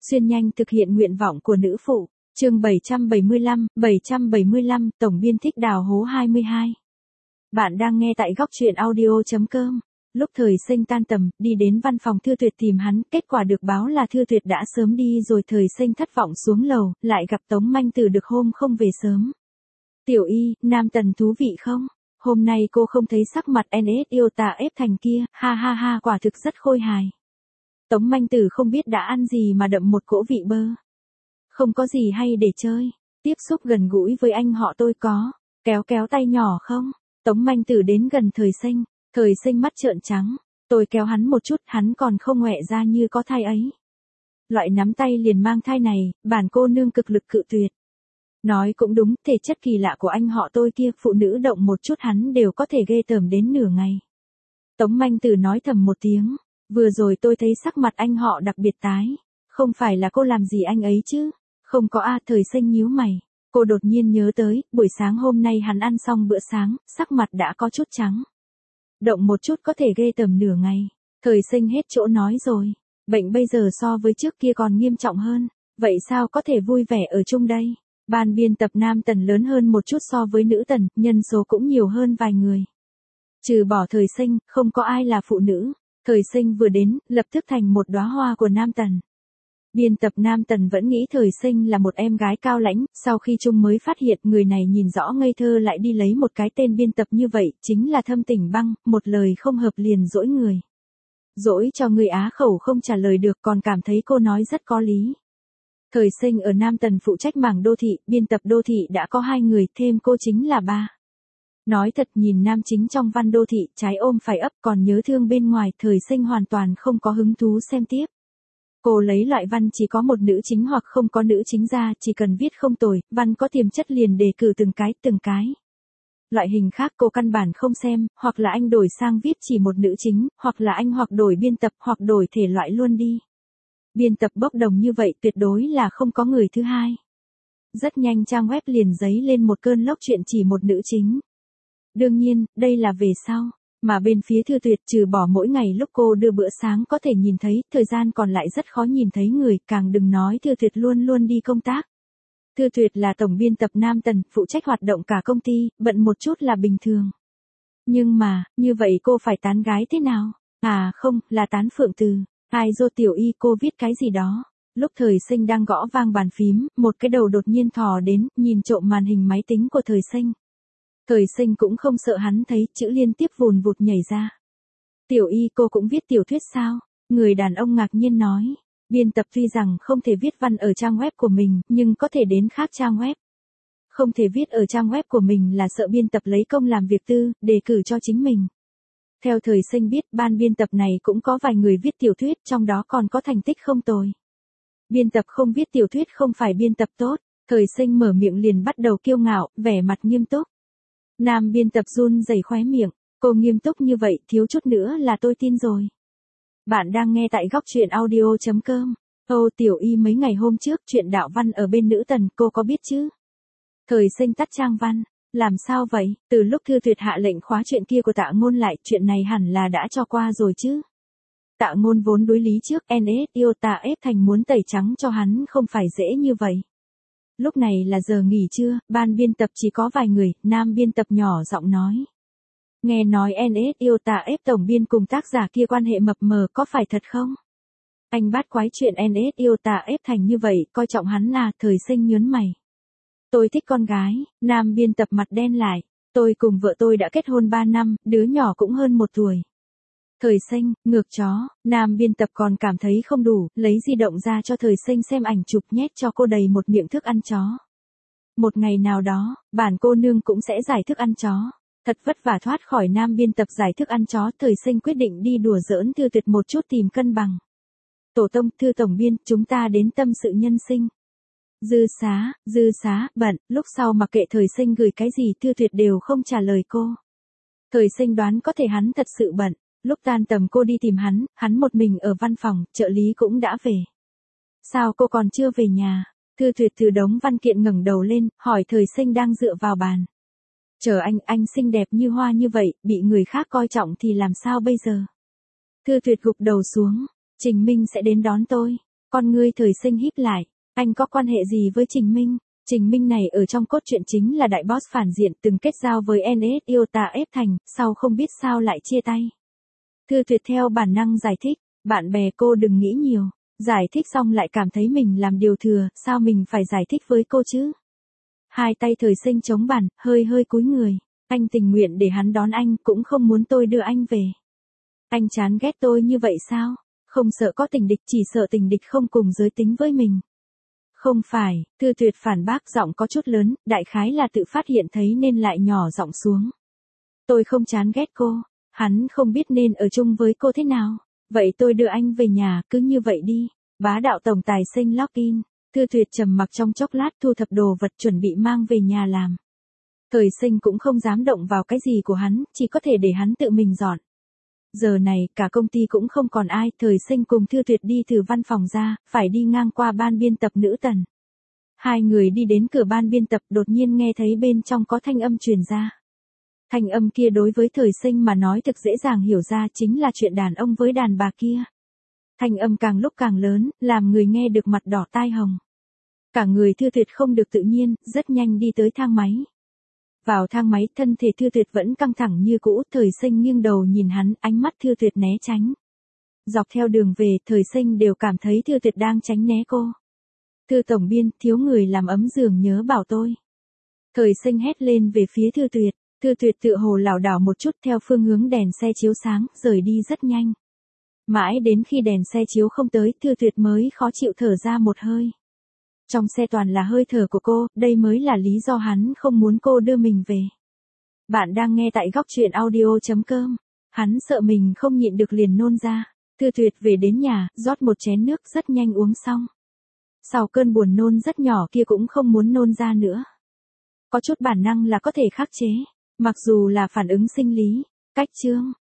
Xuyên nhanh thực hiện nguyện vọng của nữ phụ. Chương 775, tổng biên thích đào hố 22. Bạn đang nghe tại góc truyện audio.com. Lúc Thời Sinh tan tầm, đi đến văn phòng Thư Tuyệt tìm hắn, kết quả được báo là Thư Tuyệt đã sớm đi rồi. Thời Sinh thất vọng xuống lầu, lại gặp Tống Manh Tử được hôm không về sớm. Tiểu Y, Nam Tần thú vị không? Hôm nay cô không thấy sắc mặt NS yêu tà ép thành kia, ha ha ha, quả thực rất khôi hài. Tống Manh Tử không biết đã ăn gì mà đậm một cỗ vị bơ. Không có gì hay để chơi, tiếp xúc gần gũi với anh họ tôi có, kéo tay nhỏ không? Tống Manh Tử đến gần Thời Sinh mắt trợn trắng, tôi kéo hắn một chút, hắn còn không ngoẹ ra như có thai ấy. Loại nắm tay liền mang thai này, bản cô nương cực lực cự tuyệt. Nói cũng đúng, thể chất kỳ lạ của anh họ tôi kia, phụ nữ động một chút hắn đều có thể ghê tởm đến nửa ngày. Tống Manh Tử nói thầm một tiếng, vừa rồi tôi thấy sắc mặt anh họ đặc biệt tái, không phải là cô làm gì anh ấy chứ? Không có a. Thời Sinh nhíu mày, cô đột nhiên nhớ tới, buổi sáng hôm nay hắn ăn xong bữa sáng, sắc mặt đã có chút trắng. Động một chút có thể ghê tởm nửa ngày. Thời Sinh hết chỗ nói rồi, bệnh bây giờ so với trước kia còn nghiêm trọng hơn, vậy sao có thể vui vẻ ở chung đây? Ban biên tập Nam Tần lớn hơn một chút so với nữ Tần, nhân số cũng nhiều hơn vài người. Trừ bỏ Thời Sinh, không có ai là phụ nữ. Thời Sinh vừa đến, lập tức thành một đóa hoa của Nam Tần. Biên tập Nam Tần vẫn nghĩ Thời Sinh là một em gái cao lãnh, sau khi chung mới phát hiện người này nhìn rõ ngây thơ lại đi lấy một cái tên biên tập như vậy, chính là Thâm Tình Băng, một lời không hợp liền dỗi người. Dỗi cho người á khẩu không trả lời được, còn cảm thấy cô nói rất có lý. Thời Sinh ở Nam Tần phụ trách mảng đô thị, biên tập đô thị đã có 2 người, thêm cô chính là 3. Nói thật, nhìn nam chính trong văn đô thị, trái ôm phải ấp, còn nhớ thương bên ngoài, Thời Sinh hoàn toàn không có hứng thú xem tiếp. Cô lấy loại văn chỉ có một nữ chính hoặc không có nữ chính ra, chỉ cần viết không tồi, văn có tiềm chất liền đề cử từng cái. Loại hình khác cô căn bản không xem, hoặc là anh đổi sang viết chỉ một nữ chính, hoặc là anh hoặc đổi biên tập, hoặc đổi thể loại luôn đi. Biên tập bốc đồng như vậy tuyệt đối là không có người thứ hai. Rất nhanh trang web liền dấy lên một cơn lốc chuyện chỉ một nữ chính. Đương nhiên, đây là về sau, mà bên phía Thư Tuyệt trừ bỏ mỗi ngày lúc cô đưa bữa sáng có thể nhìn thấy, thời gian còn lại rất khó nhìn thấy người, càng đừng nói Thư Tuyệt luôn luôn đi công tác. Thư Tuyệt là tổng biên tập Nam Tần, phụ trách hoạt động cả công ty, bận một chút là bình thường. Nhưng mà, như vậy cô phải tán gái thế nào? À không, là tán Phượng Từ. Ai dô Tiểu Y, cô viết cái gì đó. Lúc Thời Sinh đang gõ vang bàn phím, một cái đầu đột nhiên thò đến, nhìn trộm màn hình máy tính của Thời Sinh. Thời Sinh cũng không sợ hắn thấy, chữ liên tiếp vùn vụt nhảy ra. Tiểu Y, cô cũng viết tiểu thuyết sao? Người đàn ông ngạc nhiên nói. Biên tập tuy rằng không thể viết văn ở trang web của mình, nhưng có thể đến khác trang web. Không thể viết ở trang web của mình là sợ biên tập lấy công làm việc tư, đề cử cho chính mình. Theo Thời Sinh biết, ban biên tập này cũng có vài người viết tiểu thuyết, trong đó còn có thành tích không tồi. Biên tập không viết tiểu thuyết không phải biên tập tốt. Thời Sinh mở miệng liền bắt đầu kiêu ngạo, vẻ mặt nghiêm túc. Nam biên tập run rẩy khóe miệng, cô nghiêm túc như vậy, thiếu chút nữa là tôi tin rồi. Bạn đang nghe tại góc truyện audio.com. Ô Tiểu Y, mấy ngày hôm trước chuyện đạo văn ở bên nữ Tần, cô có biết chứ? Thời Sinh tắt trang văn, làm sao vậy? Từ lúc Thư Tuyệt hạ lệnh khóa chuyện kia của Tạ Ngôn lại, chuyện này hẳn là đã cho qua rồi chứ? Tạ Ngôn vốn đối lý trước, NS yêu tà ép thành muốn tẩy trắng cho hắn không phải dễ như vậy. Lúc này là giờ nghỉ trưa, ban biên tập chỉ có vài người, nam biên tập nhỏ giọng nói. Nghe nói NS yêu tà ép tổng biên cùng tác giả kia quan hệ mập mờ, có phải thật không? Anh bắt quái chuyện NS yêu tà ép thành như vậy, coi trọng hắn là. Thời Sinh nhớn mày. Tôi thích con gái. Nam biên tập mặt đen lại. Tôi cùng vợ tôi đã kết hôn 3 năm, đứa nhỏ cũng hơn 1 tuổi. Thời Sinh, ngược chó. Nam biên tập còn cảm thấy không đủ, lấy di động ra cho Thời Sinh xem ảnh chụp, nhét cho cô đầy một miệng thức ăn chó. Một ngày nào đó, bản cô nương cũng sẽ giải thức ăn chó. Thật vất vả thoát khỏi nam biên tập giải thức ăn chó, Thời Sinh quyết định đi đùa giỡn Thư Tuyệt một chút tìm cân bằng. Tổ tông, Thư tổng biên, chúng ta đến tâm sự nhân sinh. Dư xá, bận, lúc sau mặc kệ Thời Sinh gửi cái gì Thư Tuyệt đều không trả lời cô. Thời Sinh đoán có thể hắn thật sự bận, lúc tan tầm cô đi tìm hắn một mình ở văn phòng, trợ lý cũng đã về. Sao cô còn chưa về nhà? Thư Tuyệt từ đống văn kiện ngẩng đầu lên, hỏi Thời Sinh đang dựa vào bàn. Chờ anh xinh đẹp như hoa như vậy, bị người khác coi trọng thì làm sao bây giờ? Thư Tuyệt gục đầu xuống, Trình Minh sẽ đến đón tôi. Con ngươi Thời Sinh híp lại, anh có quan hệ gì với Trình Minh? Trình Minh này ở trong cốt truyện chính là đại boss phản diện từng kết giao với NS Iota ép thành, sau không biết sao lại chia tay. Thư Tuyệt theo bản năng giải thích, bạn bè cô đừng nghĩ nhiều. Giải thích xong lại cảm thấy mình làm điều thừa, sao mình phải giải thích với cô chứ? Hai tay Thời Sinh chống bàn, hơi hơi cúi người. Anh tình nguyện để hắn đón anh, cũng không muốn tôi đưa anh về. Anh chán ghét tôi như vậy sao? Không sợ có tình địch, chỉ sợ tình địch không cùng giới tính với mình. Không phải, Thư Tuyệt phản bác, giọng có chút lớn, đại khái là tự phát hiện thấy nên lại nhỏ giọng xuống. Tôi không chán ghét cô, hắn không biết nên ở chung với cô thế nào. Vậy tôi đưa anh về nhà, cứ như vậy đi. Bá đạo tổng tài Sinh login. Thư Tuyệt trầm mặc trong chốc lát, thu thập đồ vật chuẩn bị mang về nhà làm. Thời Sinh cũng không dám động vào cái gì của hắn, chỉ có thể để hắn tự mình dọn. Giờ này, cả công ty cũng không còn ai, Thời Sinh cùng Thư Tuyệt đi từ văn phòng ra, phải đi ngang qua ban biên tập Nữ Tần. Hai người đi đến cửa ban biên tập, đột nhiên nghe thấy bên trong có thanh âm truyền ra. Thanh âm kia đối với Thời Sinh mà nói thực dễ dàng hiểu ra, chính là chuyện đàn ông với đàn bà kia. Thanh âm càng lúc càng lớn, làm người nghe được mặt đỏ tai hồng. Cả người Thư Tuyệt không được tự nhiên, rất nhanh đi tới thang máy. Vào thang máy, thân thể Thư Tuyệt vẫn căng thẳng như cũ, Thời Sinh nghiêng đầu nhìn hắn, ánh mắt Thư Tuyệt né tránh. Dọc theo đường về, Thời Sinh đều cảm thấy Thư Tuyệt đang tránh né cô. Thư tổng biên, thiếu người làm ấm giường nhớ bảo tôi. Thời Sinh hét lên về phía Thư Tuyệt. Thư Tuyệt tựa hồ lảo đảo một chút theo phương hướng đèn xe chiếu sáng, rời đi rất nhanh. Mãi đến khi đèn xe chiếu không tới, Thư Tuyệt mới khó chịu thở ra một hơi. Trong xe toàn là hơi thở của cô, đây mới là lý do hắn không muốn cô đưa mình về. Bạn đang nghe tại góc truyện audio.com. Hắn sợ mình không nhịn được liền nôn ra. Thư Tuyệt về đến nhà, rót một chén nước rất nhanh uống xong. Sau cơn buồn nôn rất nhỏ kia cũng không muốn nôn ra nữa. Có chút bản năng là có thể khắc chế. Mặc dù là phản ứng sinh lý. Cách chương.